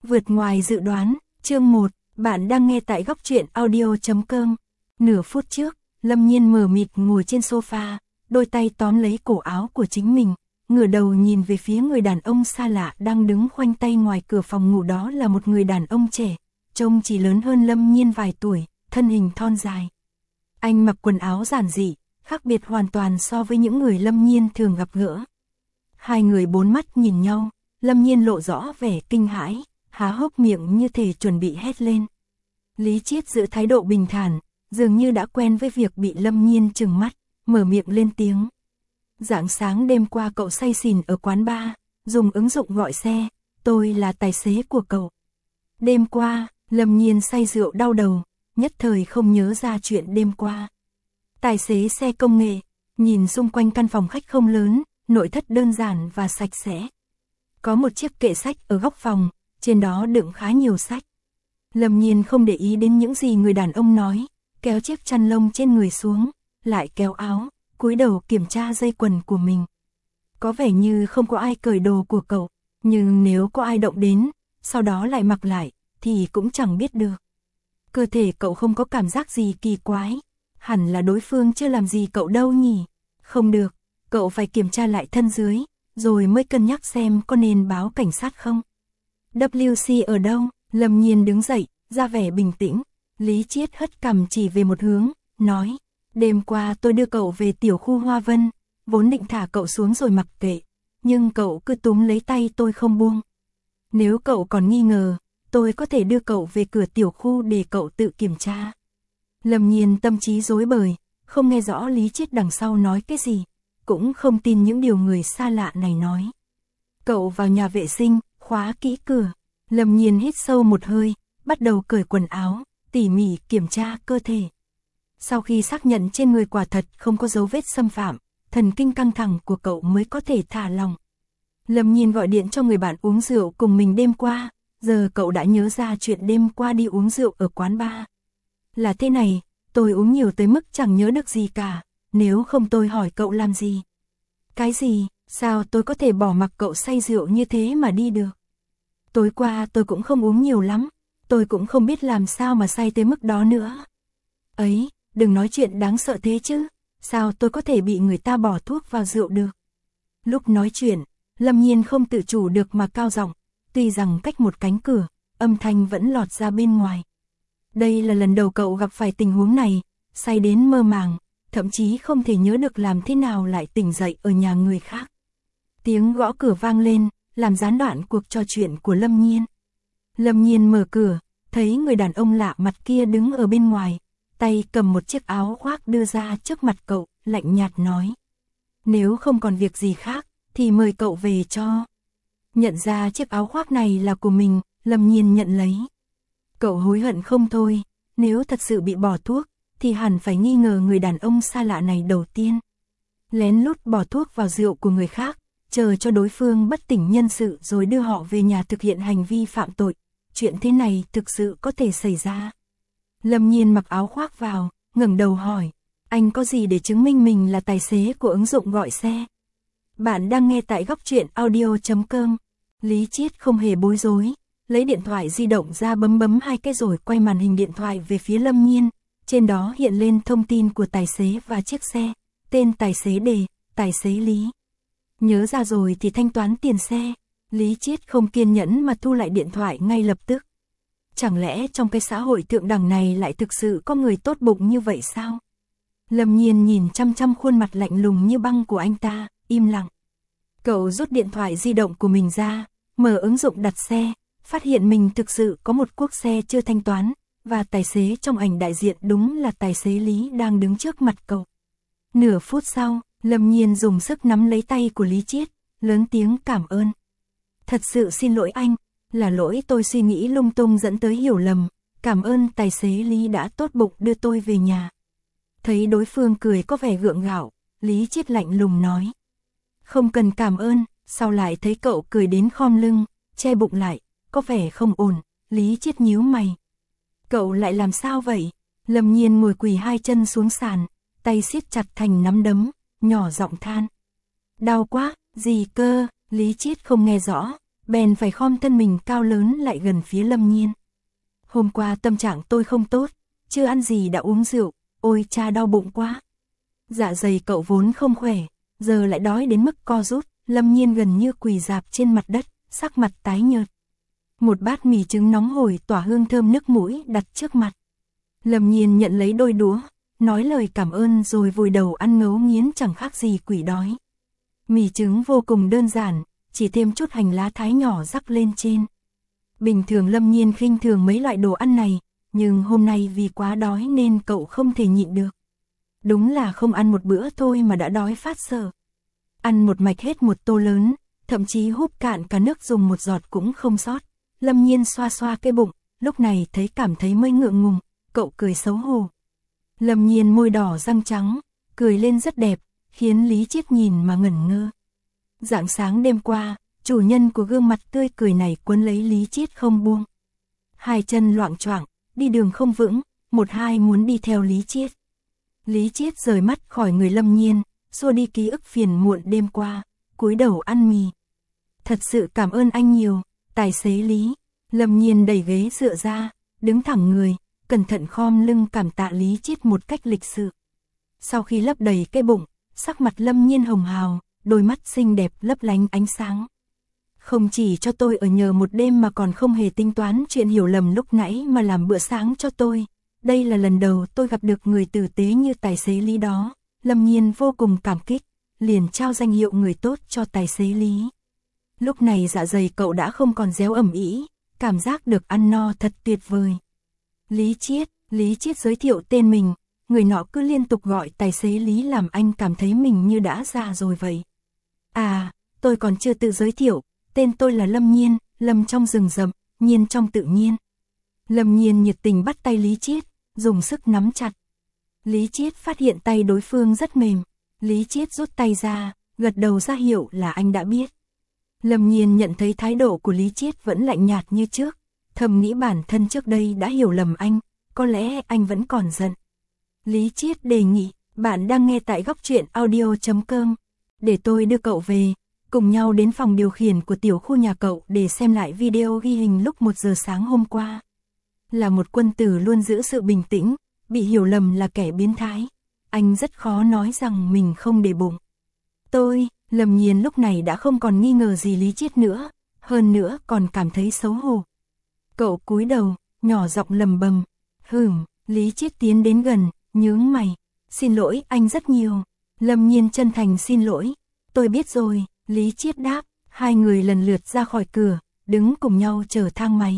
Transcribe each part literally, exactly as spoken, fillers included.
Vượt ngoài dự đoán, chương một, bạn đang nghe tại góc truyện audio chấm com. Nửa phút trước, Lâm Nhiên mờ mịt ngồi trên sofa, đôi tay tóm lấy cổ áo của chính mình, ngửa đầu nhìn về phía người đàn ông xa lạ đang đứng khoanh tay ngoài cửa phòng ngủ. Đó là một người đàn ông trẻ, trông chỉ lớn hơn Lâm Nhiên vài tuổi, thân hình thon dài. Anh mặc quần áo giản dị, khác biệt hoàn toàn so với những người Lâm Nhiên thường gặp gỡ. Hai người bốn mắt nhìn nhau, Lâm Nhiên lộ rõ vẻ kinh hãi, há hốc miệng như thể chuẩn bị hét lên. Lý Chiết giữ thái độ bình thản, dường như đã quen với việc bị Lâm Nhiên trừng mắt, mở miệng lên tiếng. Rạng sáng đêm qua cậu say xỉn ở quán bar, dùng ứng dụng gọi xe, tôi là tài xế của cậu. Đêm qua, Lâm Nhiên say rượu đau đầu, nhất thời không nhớ ra chuyện đêm qua. Tài xế xe công nghệ, nhìn xung quanh căn phòng khách không lớn, nội thất đơn giản và sạch sẽ. Có một chiếc kệ sách ở góc phòng, trên đó đựng khá nhiều sách. Lâm Nhiên không để ý đến những gì người đàn ông nói, kéo chiếc chăn lông trên người xuống, lại kéo áo, cúi đầu kiểm tra dây quần của mình. Có vẻ như không có ai cởi đồ của cậu, nhưng nếu có ai động đến, sau đó lại mặc lại, thì cũng chẳng biết được. Cơ thể cậu không có cảm giác gì kỳ quái, hẳn là đối phương chưa làm gì cậu đâu nhỉ. Không được, cậu phải kiểm tra lại thân dưới, rồi mới cân nhắc xem có nên báo cảnh sát không. vê xê ở đâu? Lâm Nhiên đứng dậy, ra vẻ bình tĩnh. Lý Chiết hất cằm chỉ về một hướng, nói. Đêm qua tôi đưa cậu về tiểu khu Hoa Vân, vốn định thả cậu xuống rồi mặc kệ, nhưng cậu cứ túm lấy tay tôi không buông. Nếu cậu còn nghi ngờ, tôi có thể đưa cậu về cửa tiểu khu để cậu tự kiểm tra. Lâm Nhiên tâm trí rối bời, không nghe rõ Lý Chiết đằng sau nói cái gì, cũng không tin những điều người xa lạ này nói. Cậu vào nhà vệ sinh, khóa kỹ cửa. Lâm Nhiên hít sâu một hơi, bắt đầu cởi quần áo, tỉ mỉ kiểm tra cơ thể. Sau khi xác nhận trên người quả thật không có dấu vết xâm phạm, thần kinh căng thẳng của cậu mới có thể thả lòng. Lâm Nhiên gọi điện cho người bạn uống rượu cùng mình đêm qua, giờ cậu đã nhớ ra chuyện đêm qua đi uống rượu ở quán bar. Là thế này, tôi uống nhiều tới mức chẳng nhớ được gì cả, nếu không tôi hỏi cậu làm gì? Cái gì, sao tôi có thể bỏ mặc cậu say rượu như thế mà đi được? Tối qua tôi cũng không uống nhiều lắm, tôi cũng không biết làm sao mà say tới mức đó nữa. Ấy, đừng nói chuyện đáng sợ thế chứ, sao tôi có thể bị người ta bỏ thuốc vào rượu được? Lúc nói chuyện, Lâm Nhiên không tự chủ được mà cao giọng, tuy rằng cách một cánh cửa, âm thanh vẫn lọt ra bên ngoài. Đây là lần đầu cậu gặp phải tình huống này, say đến mơ màng, thậm chí không thể nhớ được làm thế nào lại tỉnh dậy ở nhà người khác. Tiếng gõ cửa vang lên, làm gián đoạn cuộc trò chuyện của Lâm Nhiên. Lâm Nhiên mở cửa, thấy người đàn ông lạ mặt kia đứng ở bên ngoài, tay cầm một chiếc áo khoác đưa ra trước mặt cậu, lạnh nhạt nói. Nếu không còn việc gì khác, thì mời cậu về cho. Nhận ra chiếc áo khoác này là của mình, Lâm Nhiên nhận lấy. Cậu hối hận không thôi, nếu thật sự bị bỏ thuốc, thì hẳn phải nghi ngờ người đàn ông xa lạ này đầu tiên. Lén lút bỏ thuốc vào rượu của người khác, chờ cho đối phương bất tỉnh nhân sự rồi đưa họ về nhà thực hiện hành vi phạm tội. Chuyện thế này thực sự có thể xảy ra. Lâm Nhiên mặc áo khoác vào, ngẩng đầu hỏi. Anh có gì để chứng minh mình là tài xế của ứng dụng gọi xe? Bạn đang nghe tại góc truyện audio chấm com. Lý Chiết không hề bối rối, lấy điện thoại di động ra bấm bấm hai cái rồi quay màn hình điện thoại về phía Lâm Nhiên. Trên đó hiện lên thông tin của tài xế và chiếc xe, tên tài xế Đề, tài xế Lý. Nhớ ra rồi thì thanh toán tiền xe. Lý Chiết không kiên nhẫn mà thu lại điện thoại ngay lập tức. Chẳng lẽ trong cái xã hội thượng đẳng này lại thực sự có người tốt bụng như vậy sao? Lâm Nhiên nhìn chăm chăm khuôn mặt lạnh lùng như băng của anh ta, im lặng. Cậu rút điện thoại di động của mình ra, mở ứng dụng đặt xe, phát hiện mình thực sự có một cuốc xe chưa thanh toán, và tài xế trong ảnh đại diện đúng là tài xế Lý đang đứng trước mặt cậu. Nửa phút sau, Lâm Nhiên dùng sức nắm lấy tay của Lý Chiết, lớn tiếng cảm ơn. Thật sự xin lỗi anh, là lỗi tôi suy nghĩ lung tung dẫn tới hiểu lầm, cảm ơn tài xế Lý đã tốt bụng đưa tôi về nhà. Thấy đối phương cười có vẻ gượng gạo, Lý Chiết lạnh lùng nói. Không cần cảm ơn, sau lại thấy cậu cười đến khom lưng, che bụng lại, có vẻ không ổn, Lý Chiết nhíu mày. Cậu lại làm sao vậy? Lâm Nhiên ngồi quỳ hai chân xuống sàn, tay siết chặt thành nắm đấm, nhỏ giọng than. Đau quá, gì cơ? Lý Chiết không nghe rõ, bèn phải khom thân mình cao lớn lại gần phía Lâm Nhiên. Hôm qua tâm trạng tôi không tốt, chưa ăn gì đã uống rượu, ôi cha đau bụng quá. Dạ dày cậu vốn không khỏe, giờ lại đói đến mức co rút. Lâm Nhiên gần như quỳ rạp trên mặt đất, sắc mặt tái nhợt. Một bát mì trứng nóng hổi tỏa hương thơm nước mũi đặt trước mặt. Lâm Nhiên nhận lấy đôi đũa, nói lời cảm ơn rồi vùi đầu ăn ngấu nghiến chẳng khác gì quỷ đói. Mì trứng vô cùng đơn giản, chỉ thêm chút hành lá thái nhỏ rắc lên trên. Bình thường Lâm Nhiên khinh thường mấy loại đồ ăn này, nhưng hôm nay vì quá đói nên cậu không thể nhịn được. Đúng là không ăn một bữa thôi mà đã đói phát sợ. Ăn một mạch hết một tô lớn, thậm chí húp cạn cả nước dùng một giọt cũng không sót. Lâm Nhiên xoa xoa cái bụng, lúc này thấy cảm thấy mới ngượng ngùng, cậu cười xấu hổ. Lâm Nhiên môi đỏ răng trắng, cười lên rất đẹp, khiến Lý Chiết nhìn mà ngẩn ngơ. Rạng sáng đêm qua, chủ nhân của gương mặt tươi cười này quấn lấy Lý Chiết không buông. Hai chân loạng choạng, đi đường không vững, một hai muốn đi theo Lý Chiết. Lý Chiết rời mắt khỏi người Lâm Nhiên, xua đi ký ức phiền muộn đêm qua, cúi đầu ăn mì. Thật sự cảm ơn anh nhiều, tài xế Lý. Lâm Nhiên đẩy ghế dựa ra, đứng thẳng người, cẩn thận khom lưng cảm tạ Lý Chiết một cách lịch sự. Sau khi lấp đầy cái bụng, sắc mặt Lâm Nhiên hồng hào, đôi mắt xinh đẹp lấp lánh ánh sáng. Không chỉ cho tôi ở nhờ một đêm mà còn không hề tính toán chuyện hiểu lầm lúc nãy mà làm bữa sáng cho tôi. Đây là lần đầu tôi gặp được người tử tế như tài xế Lý đó. Lâm Nhiên vô cùng cảm kích, liền trao danh hiệu người tốt cho tài xế Lý. Lúc này dạ dày cậu đã không còn réo ẩm ĩ, cảm giác được ăn no thật tuyệt vời. Lý Chiết, Lý Chiết giới thiệu tên mình, người nọ cứ liên tục gọi tài xế Lý làm anh cảm thấy mình như đã già rồi vậy. À, tôi còn chưa tự giới thiệu, tên tôi là Lâm Nhiên, Lâm trong rừng rậm, Nhiên trong tự nhiên. Lâm Nhiên nhiệt tình bắt tay Lý Chiết, dùng sức nắm chặt. Lý Chiết phát hiện tay đối phương rất mềm, Lý Chiết rút tay ra, gật đầu ra hiệu là anh đã biết. Lâm Nhiên nhận thấy thái độ của Lý Chiết vẫn lạnh nhạt như trước, thầm nghĩ bản thân trước đây đã hiểu lầm anh, có lẽ anh vẫn còn giận. Lý Chiết đề nghị, bạn đang nghe tại góc truyện audio chấm com, để tôi đưa cậu về, cùng nhau đến phòng điều khiển của tiểu khu nhà cậu để xem lại video ghi hình lúc một giờ sáng hôm qua. Là một quân tử luôn giữ sự bình tĩnh, bị hiểu lầm là kẻ biến thái, anh rất khó nói rằng mình không để bụng. Tôi, Lâm Nhiên lúc này đã không còn nghi ngờ gì Lý Chiết nữa, hơn nữa còn cảm thấy xấu hổ. Cậu cúi đầu, nhỏ giọng lầm bầm, hừm. Lý Chiết tiến đến gần, nhướng mày, xin lỗi anh rất nhiều. Lâm Nhiên chân thành xin lỗi, tôi biết rồi. Lý Chiết đáp, hai người lần lượt ra khỏi cửa, đứng cùng nhau chờ thang máy.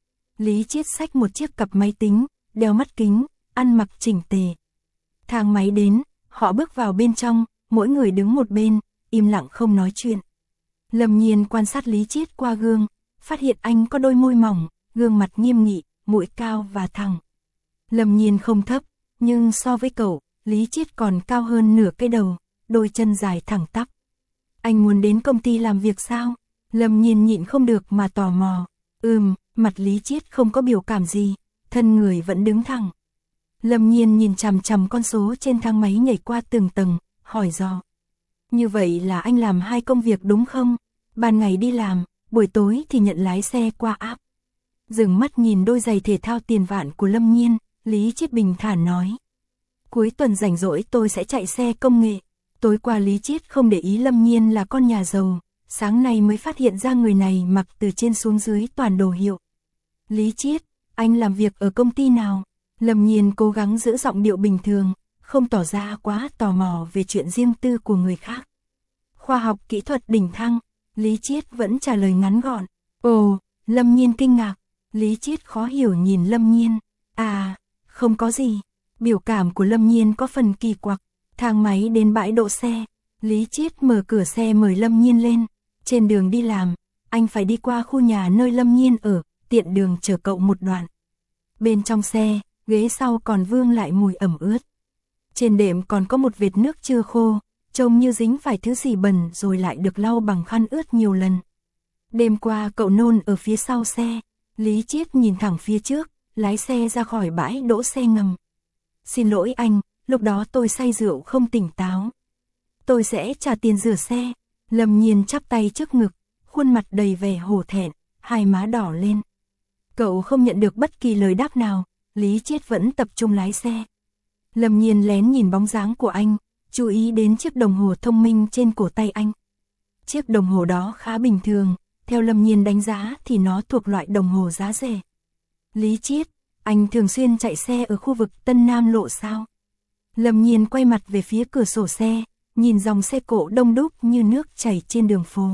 Lý Chiết xách một chiếc cặp máy tính, đeo mắt kính, ăn mặc chỉnh tề. Thang máy đến, họ bước vào bên trong, mỗi người đứng một bên, im lặng không nói chuyện. Lâm Nhiên quan sát Lý Chiết qua gương, phát hiện anh có đôi môi mỏng, gương mặt nghiêm nghị, mũi cao và thẳng. Lâm Nhiên không thấp, nhưng so với cậu, Lý Chiết còn cao hơn nửa cái đầu, đôi chân dài thẳng tắp. Anh muốn đến công ty làm việc sao? Lâm Nhiên nhịn không được mà tò mò. Ừm, mặt Lý Chiết không có biểu cảm gì, thân người vẫn đứng thẳng. Lâm Nhiên nhìn chằm chằm con số trên thang máy nhảy qua từng tầng, hỏi dò. Như vậy là anh làm hai công việc đúng không? Ban ngày đi làm, buổi tối thì nhận lái xe qua app. Dừng mắt nhìn đôi giày thể thao tiền vạn của Lâm Nhiên, Lý Chiết bình thản nói. Cuối tuần rảnh rỗi tôi sẽ chạy xe công nghệ. Tối qua Lý Chiết không để ý Lâm Nhiên là con nhà giàu, sáng nay mới phát hiện ra người này mặc từ trên xuống dưới toàn đồ hiệu. Lý Chiết, anh làm việc ở công ty nào? Lâm Nhiên cố gắng giữ giọng điệu bình thường, không tỏ ra quá tò mò về chuyện riêng tư của người khác. Khoa học kỹ thuật đỉnh thăng, Lý Chiết vẫn trả lời ngắn gọn. Ồ, Lâm Nhiên kinh ngạc, Lý Chiết khó hiểu nhìn Lâm Nhiên. À, không có gì. Biểu cảm của Lâm Nhiên có phần kỳ quặc. Thang máy đến bãi đỗ xe, Lý Chiết mở cửa xe mời Lâm Nhiên lên. Trên đường đi làm, anh phải đi qua khu nhà nơi Lâm Nhiên ở, tiện đường chở cậu một đoạn. Bên trong xe, ghế sau còn vương lại mùi ẩm ướt. Trên đệm còn có một vệt nước chưa khô, trông như dính phải thứ gì bẩn rồi lại được lau bằng khăn ướt nhiều lần. Đêm qua cậu nôn ở phía sau xe, Lý Chiết nhìn thẳng phía trước, lái xe ra khỏi bãi đỗ xe ngầm. Xin lỗi anh, lúc đó tôi say rượu không tỉnh táo. Tôi sẽ trả tiền rửa xe. Lâm Nhiên chắp tay trước ngực, khuôn mặt đầy vẻ hổ thẹn, hai má đỏ lên. Cậu không nhận được bất kỳ lời đáp nào, Lý Chiết vẫn tập trung lái xe. Lâm Nhiên lén nhìn bóng dáng của anh, chú ý đến chiếc đồng hồ thông minh trên cổ tay anh. Chiếc đồng hồ đó khá bình thường, theo Lâm Nhiên đánh giá thì nó thuộc loại đồng hồ giá rẻ. Lý Chiết, anh thường xuyên chạy xe ở khu vực Tân Nam Lộ sao? Lâm Nhiên quay mặt về phía cửa sổ xe, nhìn dòng xe cộ đông đúc như nước chảy trên đường phố.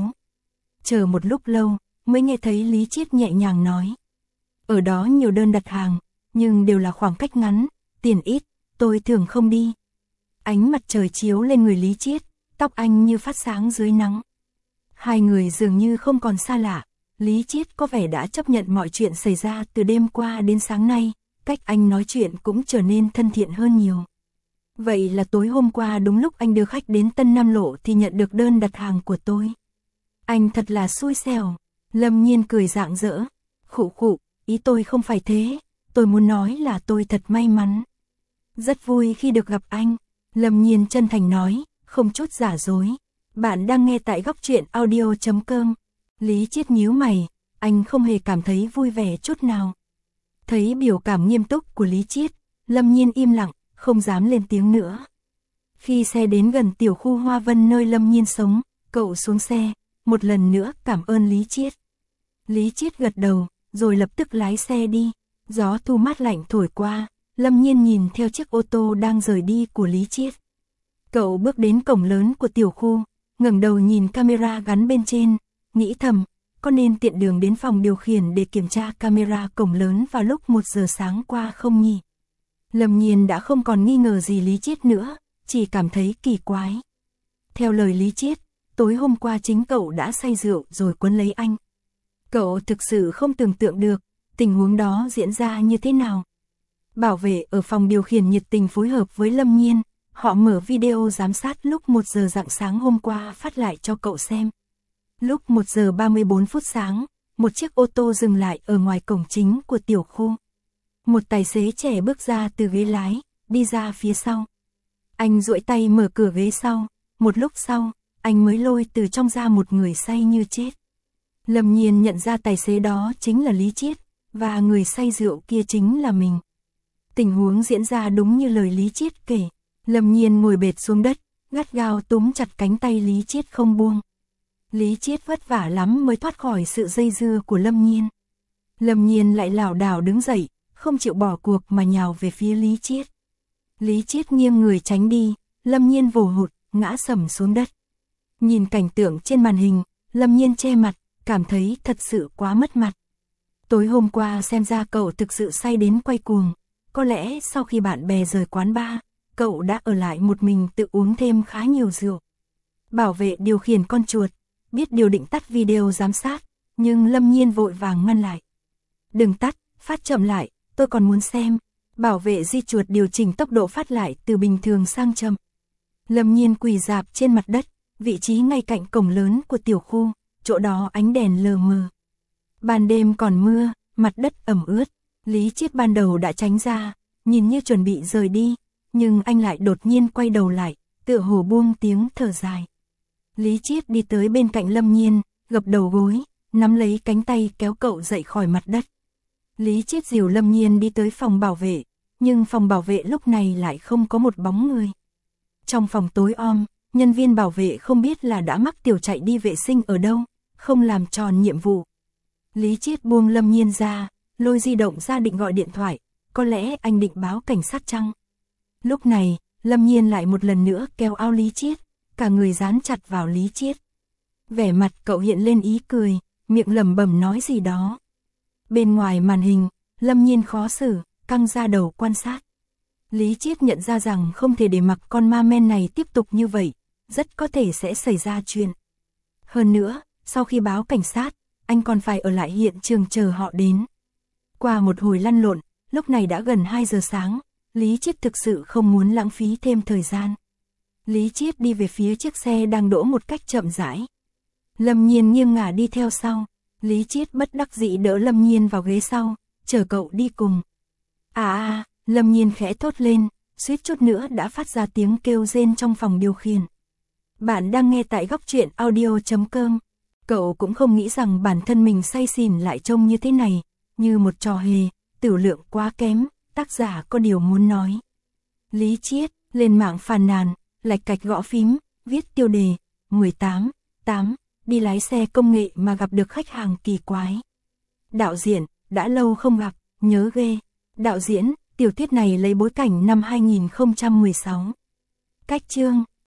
Chờ một lúc lâu, mới nghe thấy Lý Chiết nhẹ nhàng nói. Ở đó nhiều đơn đặt hàng, nhưng đều là khoảng cách ngắn, tiền ít, tôi thường không đi. Ánh mặt trời chiếu lên người Lý Chiết, tóc anh như phát sáng dưới nắng. Hai người dường như không còn xa lạ, Lý Chiết có vẻ đã chấp nhận mọi chuyện xảy ra từ đêm qua đến sáng nay, cách anh nói chuyện cũng trở nên thân thiện hơn nhiều. Vậy là tối hôm qua đúng lúc anh đưa khách đến Tân Nam Lộ thì nhận được đơn đặt hàng của tôi. Anh thật là xui xẻo. Lâm Nhiên cười rạng rỡ. Khụ khụ, ý tôi không phải thế, tôi muốn nói là tôi thật may mắn. Rất vui khi được gặp anh. Lâm Nhiên chân thành nói, không chút giả dối. Bạn đang nghe tại góc truyện audio chấm com. Lý Chiết nhíu mày, anh không hề cảm thấy vui vẻ chút nào. Thấy biểu cảm nghiêm túc của Lý Chiết, Lâm Nhiên im lặng, không dám lên tiếng nữa. Khi xe đến gần tiểu khu Hoa Vân nơi Lâm Nhiên sống, cậu xuống xe, một lần nữa cảm ơn Lý Chiết. Lý Chiết gật đầu, rồi lập tức lái xe đi. Gió thu mát lạnh thổi qua, Lâm Nhiên nhìn theo chiếc ô tô đang rời đi của Lý Chiết. Cậu bước đến cổng lớn của tiểu khu, ngẩng đầu nhìn camera gắn bên trên, nghĩ thầm, có nên tiện đường đến phòng điều khiển để kiểm tra camera cổng lớn vào lúc một giờ sáng qua không nhỉ? Lâm Nhiên đã không còn nghi ngờ gì Lý Chiết nữa, chỉ cảm thấy kỳ quái. Theo lời Lý Chiết, tối hôm qua chính cậu đã say rượu rồi quấn lấy anh. Cậu thực sự không tưởng tượng được, tình huống đó diễn ra như thế nào. Bảo vệ ở phòng điều khiển nhiệt tình phối hợp với Lâm Nhiên, họ mở video giám sát lúc một giờ rạng sáng hôm qua phát lại cho cậu xem. Lúc một giờ ba mươi bốn phút sáng, một chiếc ô tô dừng lại ở ngoài cổng chính của tiểu khu. Một tài xế trẻ bước ra từ ghế lái, đi ra phía sau. Anh duỗi tay mở cửa ghế sau, một lúc sau, anh mới lôi từ trong ra một người say như chết. Lâm Nhiên nhận ra tài xế đó chính là Lý Chiết, và người say rượu kia chính là mình. Tình huống diễn ra đúng như lời Lý Chiết kể. Lâm Nhiên ngồi bệt xuống đất, gắt gao túm chặt cánh tay Lý Chiết không buông. Lý Chiết vất vả lắm mới thoát khỏi sự dây dưa của Lâm Nhiên. Lâm Nhiên lại lảo đảo đứng dậy, không chịu bỏ cuộc mà nhào về phía Lý Chiết. Lý Chiết nghiêng người tránh đi, Lâm Nhiên vồ hụt, ngã sầm xuống đất. Nhìn cảnh tượng trên màn hình, Lâm Nhiên che mặt, cảm thấy thật sự quá mất mặt. Tối hôm qua xem ra cậu thực sự say đến quay cuồng. Có lẽ sau khi bạn bè rời quán bar, cậu đã ở lại một mình tự uống thêm khá nhiều rượu. Bảo vệ điều khiển con chuột, biết điều định tắt video giám sát, nhưng Lâm Nhiên vội vàng ngăn lại. Đừng tắt, phát chậm lại, tôi còn muốn xem. Bảo vệ di chuột điều chỉnh tốc độ phát lại từ bình thường sang chậm. Lâm Nhiên quỳ rạp trên mặt đất, vị trí ngay cạnh cổng lớn của tiểu khu, chỗ đó ánh đèn lờ mờ. Ban đêm còn mưa, mặt đất ẩm ướt. Lý Chiết ban đầu đã tránh ra, nhìn như chuẩn bị rời đi, nhưng anh lại đột nhiên quay đầu lại, tựa hồ buông tiếng thở dài. Lý Chiết đi tới bên cạnh Lâm Nhiên, gập đầu gối, nắm lấy cánh tay kéo cậu dậy khỏi mặt đất. Lý Chiết dìu Lâm Nhiên đi tới phòng bảo vệ, nhưng phòng bảo vệ lúc này lại không có một bóng người. Trong phòng tối om, nhân viên bảo vệ không biết là đã mắc tiểu chạy đi vệ sinh ở đâu, không làm tròn nhiệm vụ. Lý Chiết buông Lâm Nhiên ra, lôi di động ra định gọi điện thoại, có lẽ anh định báo cảnh sát chăng? Lúc này, Lâm Nhiên lại một lần nữa kéo áo Lý Chiết, cả người dán chặt vào Lý Chiết. Vẻ mặt cậu hiện lên ý cười, miệng lẩm bẩm nói gì đó. Bên ngoài màn hình, Lâm Nhiên khó xử, căng ra đầu quan sát. Lý Chiết nhận ra rằng không thể để mặc con ma men này tiếp tục như vậy, rất có thể sẽ xảy ra chuyện. Hơn nữa, sau khi báo cảnh sát, anh còn phải ở lại hiện trường chờ họ đến. Qua một hồi lăn lộn, lúc này đã gần hai giờ sáng, Lý Chiết thực sự không muốn lãng phí thêm thời gian. Lý Chiết đi về phía chiếc xe đang đỗ một cách chậm rãi. Lâm Nhiên nghiêng ngả đi theo sau, Lý Chiết bất đắc dĩ đỡ Lâm Nhiên vào ghế sau, chờ cậu đi cùng. À à, Lâm Nhiên khẽ thốt lên, suýt chút nữa đã phát ra tiếng kêu rên trong phòng điều khiển. Bạn đang nghe tại góc truyện audio chấm com. Cậu cũng không nghĩ rằng bản thân mình say xỉn lại trông như thế này, như một trò hề, tửu lượng quá kém, tác giả có điều muốn nói. Lý Chiết, lên mạng phàn nàn, lạch cạch gõ phím, viết tiêu đề, mười tám, tám, đi lái xe công nghệ mà gặp được khách hàng kỳ quái. Đạo diễn, đã lâu không gặp, nhớ ghê. Đạo diễn, tiểu thuyết này lấy bối cảnh năm hai nghìn không trăm mười sáu. Cách chương,